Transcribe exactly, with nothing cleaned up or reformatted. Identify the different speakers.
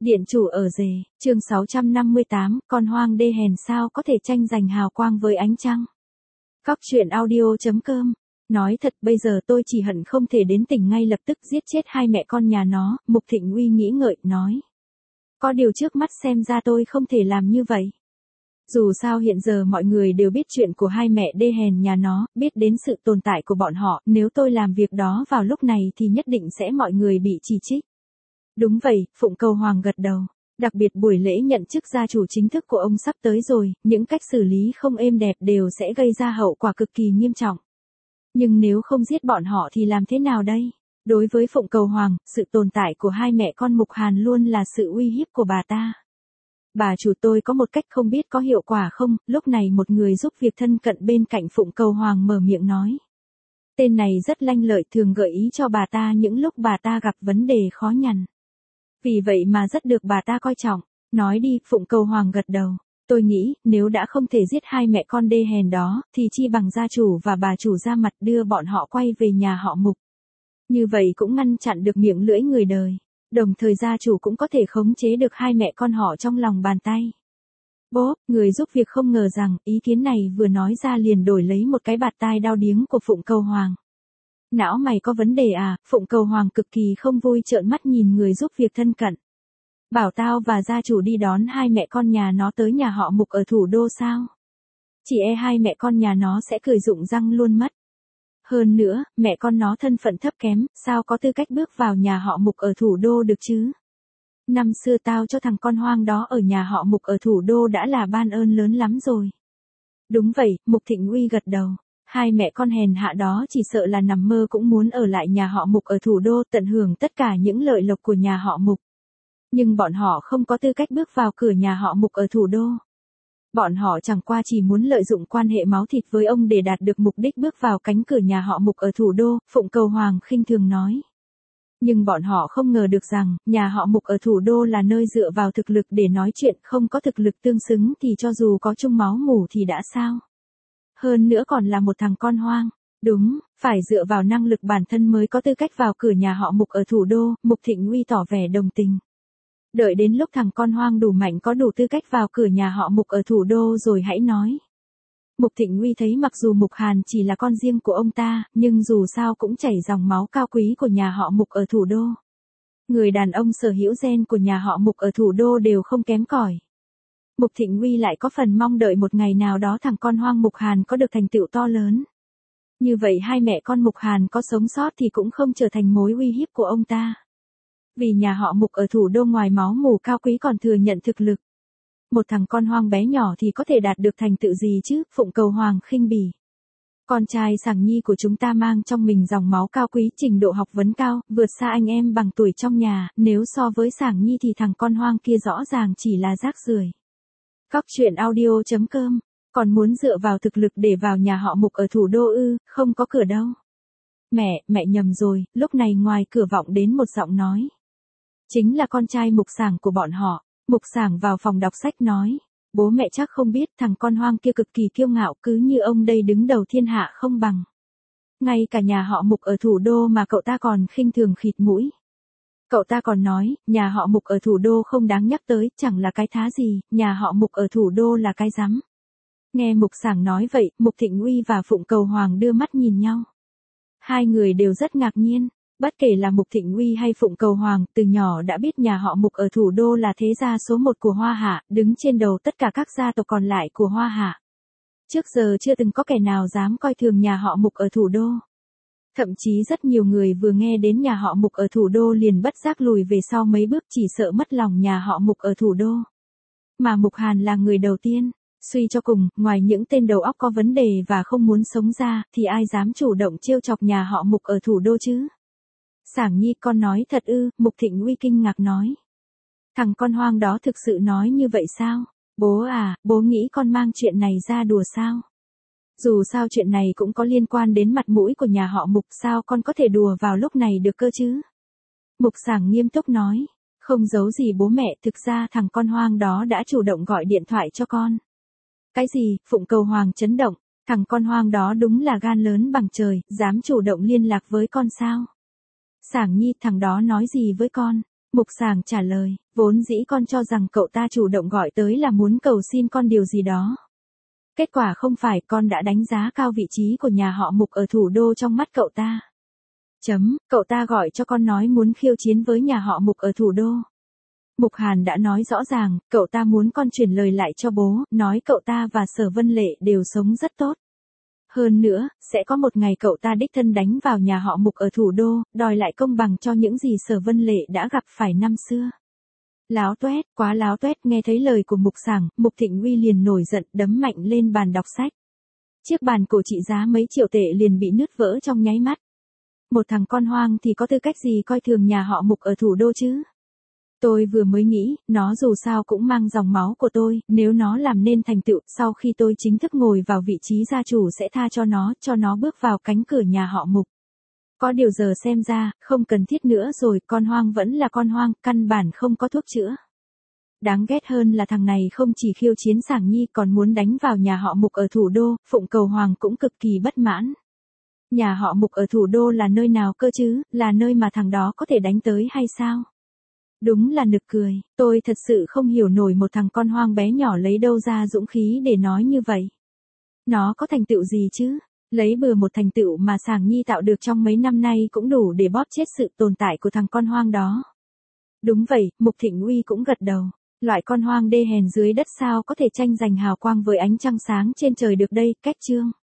Speaker 1: Điện chủ ở rể, chương sáu trăm năm mươi tám, con hoang đê hèn sao có thể tranh giành hào quang với ánh trăng. Cóc truyện audio.com. Nói thật bây giờ tôi chỉ hận không thể đến tỉnh ngay lập tức giết chết hai mẹ con nhà nó, Mục Thịnh Uy nghĩ ngợi, nói. Có điều trước mắt xem ra tôi không thể làm như vậy. Dù sao hiện giờ mọi người đều biết chuyện của hai mẹ đê hèn nhà nó, biết đến sự tồn tại của bọn họ, nếu tôi làm việc đó vào lúc này thì nhất định sẽ mọi người bị chỉ trích. Đúng vậy, Phụng Cầu Hoàng gật đầu. Đặc biệt buổi lễ nhận chức gia chủ chính thức của ông sắp tới rồi, những cách xử lý không êm đẹp đều sẽ gây ra hậu quả cực kỳ nghiêm trọng. Nhưng nếu không giết bọn họ thì làm thế nào đây? Đối với Phụng Cầu Hoàng, sự tồn tại của hai mẹ con Mục Hàn luôn là sự uy hiếp của bà ta. Bà chủ tôi có một cách không biết có hiệu quả không, lúc này một người giúp việc thân cận bên cạnh Phụng Cầu Hoàng mở miệng nói. Tên này rất lanh lợi, thường gợi ý cho bà ta những lúc bà ta gặp vấn đề khó nhằn. Vì vậy mà rất được bà ta coi trọng. Nói đi, Phụng Cầu Hoàng gật đầu. Tôi nghĩ, nếu đã không thể giết hai mẹ con đê hèn đó, thì chi bằng gia chủ và bà chủ ra mặt đưa bọn họ quay về nhà họ Mục. Như vậy cũng ngăn chặn được miệng lưỡi người đời. Đồng thời gia chủ cũng có thể khống chế được hai mẹ con họ trong lòng bàn tay. Bố, người giúp việc không ngờ rằng, ý kiến này vừa nói ra liền đổi lấy một cái bạt tai đau điếng của Phụng Cầu Hoàng. Não mày có vấn đề à? Phụng Cầu Hoàng cực kỳ không vui trợn mắt nhìn người giúp việc thân cận. Bảo tao và gia chủ đi đón hai mẹ con nhà nó tới nhà họ Mục ở thủ đô sao? Chỉ e hai mẹ con nhà nó sẽ cười rụng răng luôn mất. Hơn nữa, mẹ con nó thân phận thấp kém, sao có tư cách bước vào nhà họ Mục ở thủ đô được chứ? Năm xưa tao cho thằng con hoang đó ở nhà họ Mục ở thủ đô đã là ban ơn lớn lắm rồi. Đúng vậy, Mục Thịnh Uy gật đầu. Hai mẹ con hèn hạ đó chỉ sợ là nằm mơ cũng muốn ở lại nhà họ Mục ở thủ đô tận hưởng tất cả những lợi lộc của nhà họ Mục. Nhưng bọn họ không có tư cách bước vào cửa nhà họ Mục ở thủ đô. Bọn họ chẳng qua chỉ muốn lợi dụng quan hệ máu thịt với ông để đạt được mục đích bước vào cánh cửa nhà họ Mục ở thủ đô, Phụng Cầu Hoàng khinh thường nói. Nhưng bọn họ không ngờ được rằng, nhà họ Mục ở thủ đô là nơi dựa vào thực lực để nói chuyện, không có thực lực tương xứng thì cho dù có chung máu mủ thì đã sao? Hơn nữa còn là một thằng con hoang. Đúng, phải dựa vào năng lực bản thân mới có tư cách vào cửa nhà họ Mục ở thủ đô, Mục Thịnh Uy tỏ vẻ đồng tình. Đợi đến lúc thằng con hoang đủ mạnh có đủ tư cách vào cửa nhà họ Mục ở thủ đô rồi hãy nói. Mục Thịnh Uy thấy mặc dù Mục Hàn chỉ là con riêng của ông ta, nhưng dù sao cũng chảy dòng máu cao quý của nhà họ Mục ở thủ đô. Người đàn ông sở hữu gen của nhà họ Mục ở thủ đô đều không kém cỏi. Mục Thịnh Uy lại có phần mong đợi một ngày nào đó thằng con hoang Mục Hàn có được thành tựu to lớn. Như vậy hai mẹ con Mục Hàn có sống sót thì cũng không trở thành mối uy hiếp của ông ta. Vì nhà họ Mục ở thủ đô ngoài máu mủ cao quý còn thừa nhận thực lực. Một thằng con hoang bé nhỏ thì có thể đạt được thành tựu gì chứ? Phụng Cầu Hoàng khinh bỉ. Con trai Sảng Nhi của chúng ta mang trong mình dòng máu cao quý, trình độ học vấn cao, vượt xa anh em bằng tuổi trong nhà, nếu so với Sảng Nhi thì thằng con hoang kia rõ ràng chỉ là rác rưởi. Cóc truyện audio.com. Còn muốn dựa vào thực lực để vào nhà họ Mục ở thủ đô ư? Không có cửa đâu. Mẹ, mẹ nhầm rồi. Lúc này ngoài cửa vọng đến một giọng nói. Chính là con trai Mục Sảng của bọn họ. Mục Sảng vào phòng đọc sách nói. Bố mẹ chắc không biết thằng con hoang kia cực kỳ kiêu ngạo, cứ như ông đây đứng đầu thiên hạ không bằng. Ngay cả nhà họ Mục ở thủ đô mà cậu ta còn khinh thường khịt mũi. Cậu ta còn nói, nhà họ Mục ở thủ đô không đáng nhắc tới, chẳng là cái thá gì, nhà họ Mục ở thủ đô là cái rắm. Nghe Mục Sảng nói vậy, Mục Thịnh Uy và Phụng Cầu Hoàng đưa mắt nhìn nhau. Hai người đều rất ngạc nhiên, bất kể là Mục Thịnh Uy hay Phụng Cầu Hoàng, từ nhỏ đã biết nhà họ Mục ở thủ đô là thế gia số một của Hoa Hạ, đứng trên đầu tất cả các gia tộc còn lại của Hoa Hạ. Trước giờ chưa từng có kẻ nào dám coi thường nhà họ Mục ở thủ đô. Thậm chí rất nhiều người vừa nghe đến nhà họ Mục ở thủ đô liền bất giác lùi về sau mấy bước chỉ sợ mất lòng nhà họ Mục ở thủ đô. Mà Mục Hàn là người đầu tiên, suy cho cùng, ngoài những tên đầu óc có vấn đề và không muốn sống ra, thì ai dám chủ động trêu chọc nhà họ Mục ở thủ đô chứ? Sảng Nhi, con nói thật ư? Mục Thịnh Uy kinh ngạc nói. Thằng con hoang đó thực sự nói như vậy sao? Bố à, bố nghĩ con mang chuyện này ra đùa sao? Dù sao chuyện này cũng có liên quan đến mặt mũi của nhà họ Mục, sao con có thể đùa vào lúc này được cơ chứ? Mục Sảng nghiêm túc nói, không giấu gì bố mẹ, thực ra thằng con hoang đó đã chủ động gọi điện thoại cho con. Cái gì? Phụng Cầu Hoàng chấn động, thằng con hoang đó đúng là gan lớn bằng trời, dám chủ động liên lạc với con sao? Sảng Nhi, thằng đó nói gì với con? Mục Sảng trả lời, vốn dĩ con cho rằng cậu ta chủ động gọi tới là muốn cầu xin con điều gì đó. Kết quả không phải, con đã đánh giá cao vị trí của nhà họ Mục ở thủ đô trong mắt cậu ta. Chấm, cậu ta gọi cho con nói muốn khiêu chiến với nhà họ Mục ở thủ đô. Mục Hàn đã nói rõ ràng, cậu ta muốn con chuyển lời lại cho bố, nói cậu ta và Sở Vân Lệ đều sống rất tốt. Hơn nữa, sẽ có một ngày cậu ta đích thân đánh vào nhà họ Mục ở thủ đô, đòi lại công bằng cho những gì Sở Vân Lệ đã gặp phải năm xưa. Láo toét, quá láo toét, nghe thấy lời của Mục Sảng, Mục Thịnh Uy liền nổi giận, đấm mạnh lên bàn đọc sách. Chiếc bàn cổ trị giá mấy triệu tệ liền bị nứt vỡ trong nháy mắt. Một thằng con hoang thì có tư cách gì coi thường nhà họ Mục ở thủ đô chứ? Tôi vừa mới nghĩ, nó dù sao cũng mang dòng máu của tôi, nếu nó làm nên thành tựu, sau khi tôi chính thức ngồi vào vị trí gia chủ sẽ tha cho nó, cho nó bước vào cánh cửa nhà họ Mục. Có điều giờ xem ra, không cần thiết nữa rồi, con hoang vẫn là con hoang, căn bản không có thuốc chữa. Đáng ghét hơn là thằng này không chỉ khiêu chiến Sảng Nhi còn muốn đánh vào nhà họ Mục ở thủ đô, Phụng Cầu Hoàng cũng cực kỳ bất mãn. Nhà họ Mục ở thủ đô là nơi nào cơ chứ, là nơi mà thằng đó có thể đánh tới hay sao? Đúng là nực cười, tôi thật sự không hiểu nổi một thằng con hoang bé nhỏ lấy đâu ra dũng khí để nói như vậy. Nó có thành tựu gì chứ? Lấy bừa một thành tựu mà Sảng Nhi tạo được trong mấy năm nay cũng đủ để bóp chết sự tồn tại của thằng con hoang đó. Đúng vậy, Mục Thịnh Uy cũng gật đầu. Loại con hoang đê hèn dưới đất sao có thể tranh giành hào quang với ánh trăng sáng trên trời được đây, cách chương.